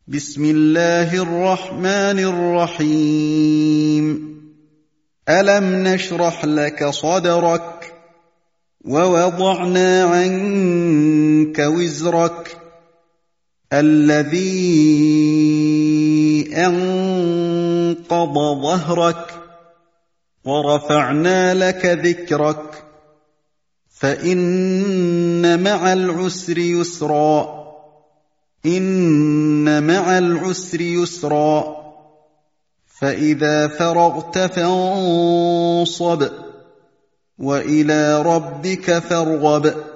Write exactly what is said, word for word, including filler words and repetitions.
بسم الله الرحمن الرحيم ألم نشرح لك صدرك ووضعنا عنك وزرك الذي أنقض ظهرك ورفعنا لك ذكرك فإن مع العسر يسرا إن مع العسر يسرا فإذا فرغت فانصب وإلى ربك فارغب